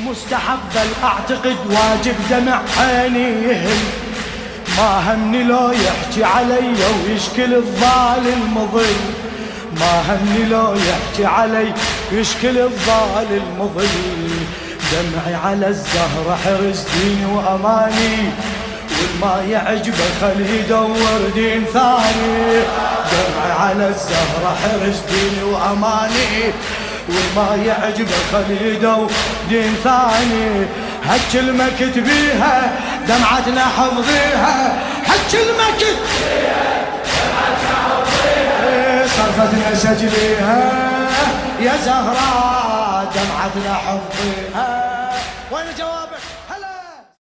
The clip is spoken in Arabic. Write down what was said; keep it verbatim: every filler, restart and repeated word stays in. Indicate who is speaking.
Speaker 1: مستحب اعتقد واجب دمع عيني يهل، ما همني لو يحكي علي ويشكل الظالم مظل، ما همني لو يحكي علي ويشكل الظالم مظل. دمعي على الزهرة حرز ديني وأماني، والما يعجبه خليه يدور دين ثاني. دمعي على الزهرة حرز ديني وأماني، والما يعجبه خليه يدور دين ثاني. هالكلمة كتبيها دمعتنا حفظيها، هالكلمة كتبيها دمعتنا حفظيها، صرفتنا سجليها يا زهراء دمعتنا حفظيها. وين جوابك؟